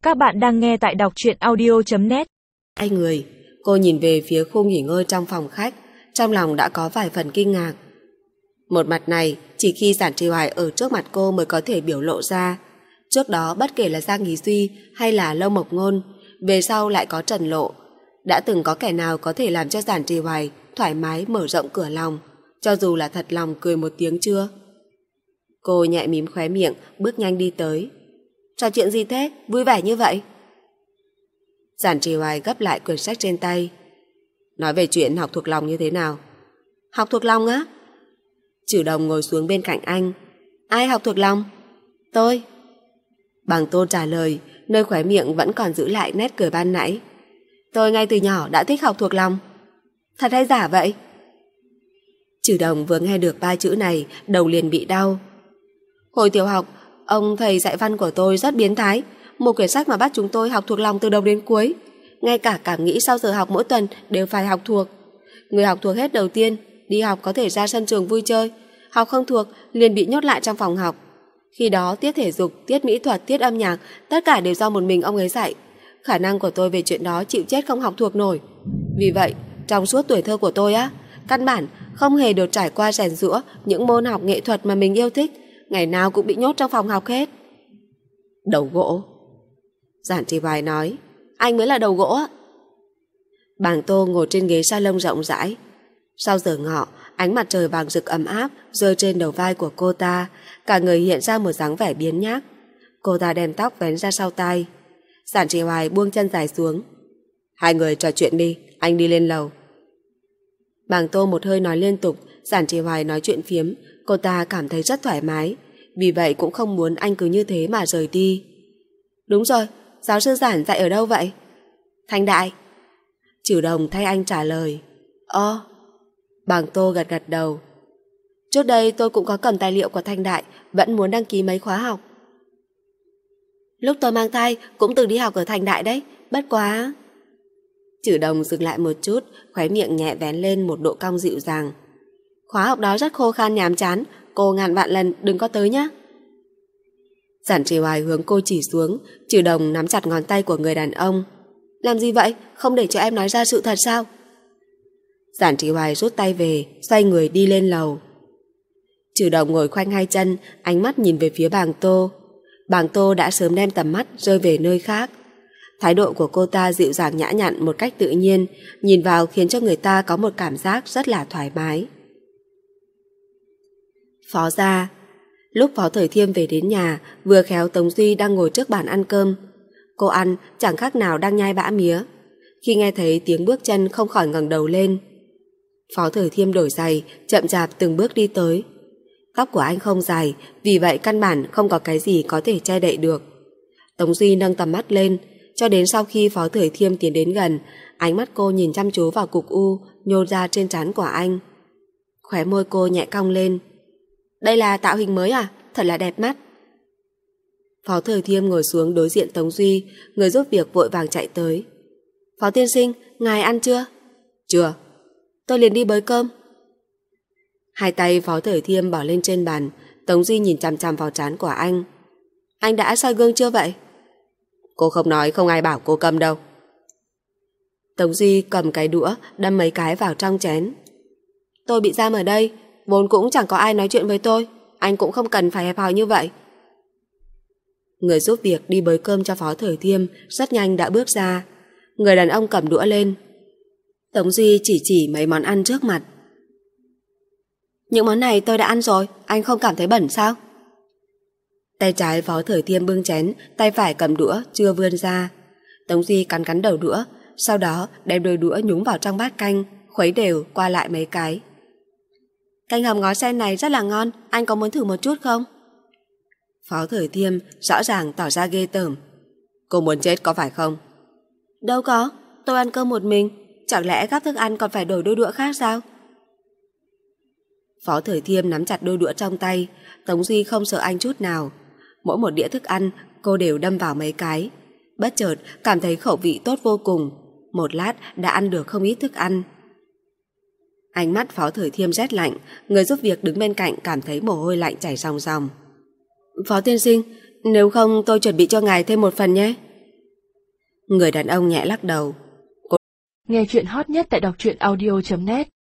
Các bạn đang nghe tại đọc truyện audio.net. Hai người, cô nhìn về phía khu nghỉ ngơi trong phòng khách, trong lòng đã có vài phần kinh ngạc. Một mặt này, chỉ khi Giản Trì Hoài ở trước mặt cô mới có thể biểu lộ ra. Trước đó bất kể là Giang Nghí Duy hay là Lâu Mộc Ngôn, về sau lại có Trần Lộ. Đã từng có kẻ nào có thể làm cho Giản Trì Hoài thoải mái mở rộng cửa lòng, cho dù là thật lòng cười một tiếng chưa? Cô nhẹ mím khóe miệng, bước nhanh đi tới. Trò chuyện gì thế? Vui vẻ như vậy? Giản Trì Hoài gấp lại quyển sách trên tay. Nói về chuyện học thuộc lòng như thế nào? Học thuộc lòng á? Trừ Đồng ngồi xuống bên cạnh anh. Ai học thuộc lòng? Tôi. Bằng Tôn trả lời, nơi khóe miệng vẫn còn giữ lại nét cười ban nãy. Tôi ngay từ nhỏ đã thích học thuộc lòng. Thật hay giả vậy? Trừ Đồng vừa nghe được ba chữ này, đầu liền bị đau. Hồi tiểu học, ông thầy dạy văn của tôi rất biến thái, một quyển sách mà bắt chúng tôi học thuộc lòng từ đầu đến cuối. Ngay cả cảm nghĩ sau giờ học mỗi tuần đều phải học thuộc. Người học thuộc hết đầu tiên, đi học có thể ra sân trường vui chơi, học không thuộc liền bị nhốt lại trong phòng học. Khi đó tiết thể dục, tiết mỹ thuật, tiết âm nhạc, tất cả đều do một mình ông ấy dạy. Khả năng của tôi về chuyện đó chịu chết không học thuộc nổi. Vì vậy, trong suốt tuổi thơ của tôi căn bản không hề được trải qua rèn giũa những môn học nghệ thuật mà mình yêu thích, ngày nào cũng bị nhốt trong phòng học hết. Đầu gỗ. Giản Trì Hoài nói, anh mới là đầu gỗ á. Bàng Tô ngồi trên ghế salon rộng rãi. Sau giờ ngọ, ánh mặt trời vàng rực ấm áp rơi trên đầu vai của cô ta, cả người hiện ra một dáng vẻ biếng nhác. Cô ta đem tóc vén ra sau tai. Giản Trì Hoài buông chân dài xuống. Hai người trò chuyện đi, anh đi lên lầu. Bàng Tô một hơi nói liên tục, Giản Trì Hoài nói chuyện phiếm, cô ta cảm thấy rất thoải mái, vì vậy cũng không muốn anh cứ như thế mà rời đi. Đúng rồi, giáo sư Giản dạy ở đâu vậy? Thành Đại. Trừ Đồng thay anh trả lời. Bàng Tô gật gật đầu. Trước đây tôi cũng có cầm tài liệu của Thành Đại, vẫn muốn đăng ký mấy khóa học. Lúc tôi mang thai cũng từng đi học ở Thành Đại đấy, bất quá... Trừ Đồng dừng lại một chút, khóe miệng nhẹ vén lên một độ cong dịu dàng. Khóa học đó rất khô khan nhàm chán, cô ngàn vạn lần đừng có tới nhé. Giản Trì Hoài hướng cô chỉ xuống, Trừ Đồng nắm chặt ngón tay của người đàn ông. Làm gì vậy? Không để cho em nói ra sự thật sao? Giản Trì Hoài rút tay về, xoay người đi lên lầu. Trừ Đồng ngồi khoanh hai chân, ánh mắt nhìn về phía Bàng Tô. Bàng Tô đã sớm đem tầm mắt rơi về nơi khác. Thái độ của cô ta dịu dàng nhã nhặn một cách tự nhiên, nhìn vào khiến cho người ta có một cảm giác rất là thoải mái. Phó gia. Lúc Phó Thời Thiêm về đến nhà, vừa khéo Tống Duy đang ngồi trước bàn ăn cơm. Cô ăn chẳng khác nào đang nhai bã mía. Khi nghe thấy tiếng bước chân không khỏi ngẩng đầu lên. Phó Thời Thiêm đổi giày, chậm chạp từng bước đi tới. Tóc của anh không dài, vì vậy căn bản không có cái gì có thể che đậy được. Tống Duy nâng tầm mắt lên, cho đến sau khi Phó Thời Thiêm tiến đến gần, ánh mắt cô nhìn chăm chú vào cục u nhô ra trên trán của anh. Khóe môi cô nhẹ cong lên. Đây là tạo hình mới à? Thật là đẹp mắt. Phó Thời Thiêm ngồi xuống đối diện Tống Duy, người giúp việc vội vàng chạy tới. Phó tiên sinh, ngài ăn chưa? Chưa. Tôi liền đi bới cơm. Hai tay Phó Thời Thiêm bỏ lên trên bàn, Tống Duy nhìn chằm chằm vào trán của anh. Anh đã soi gương chưa vậy? Cô không nói không ai bảo cô cầm đâu. Tống Duy cầm cái đũa đâm mấy cái vào trong chén. Tôi bị giam ở đây, vốn cũng chẳng có ai nói chuyện với tôi, anh cũng không cần phải hẹp hòi như vậy. Người giúp việc đi bới cơm cho Phó Thời Thiêm rất nhanh đã bước ra. Người đàn ông cầm đũa lên. Tống Duy chỉ mấy món ăn trước mặt. Những món này tôi đã ăn rồi, anh không cảm thấy bẩn sao? Tay trái Phó Thời Thiêm bưng chén, tay phải cầm đũa chưa vươn ra. Tống Duy cắn cắn đầu đũa, sau đó đem đôi đũa nhúng vào trong bát canh, khuấy đều qua lại mấy cái. Canh hầm ngó sen này rất là ngon, anh có muốn thử một chút không? Phó Thời Thiêm rõ ràng tỏ ra ghê tởm. Cô muốn chết có phải không? Đâu có, tôi ăn cơm một mình, chẳng lẽ gắp thức ăn còn phải đổi đôi đũa khác sao? Phó Thời Thiêm nắm chặt đôi đũa trong tay, Tống Duy không sợ anh chút nào. Mỗi một đĩa thức ăn cô đều đâm vào mấy cái. Bất chợt cảm thấy khẩu vị tốt vô cùng, một lát đã ăn được không ít thức ăn. Ánh mắt Phó Thời Thiêm rét lạnh, người giúp việc đứng bên cạnh cảm thấy mồ hôi lạnh chảy ròng ròng. Phó tiên sinh, nếu không tôi chuẩn bị cho ngài thêm một phần nhé. Người đàn ông nhẹ lắc đầu. Nghe chuyện hot nhất tại đọc truyện audio.net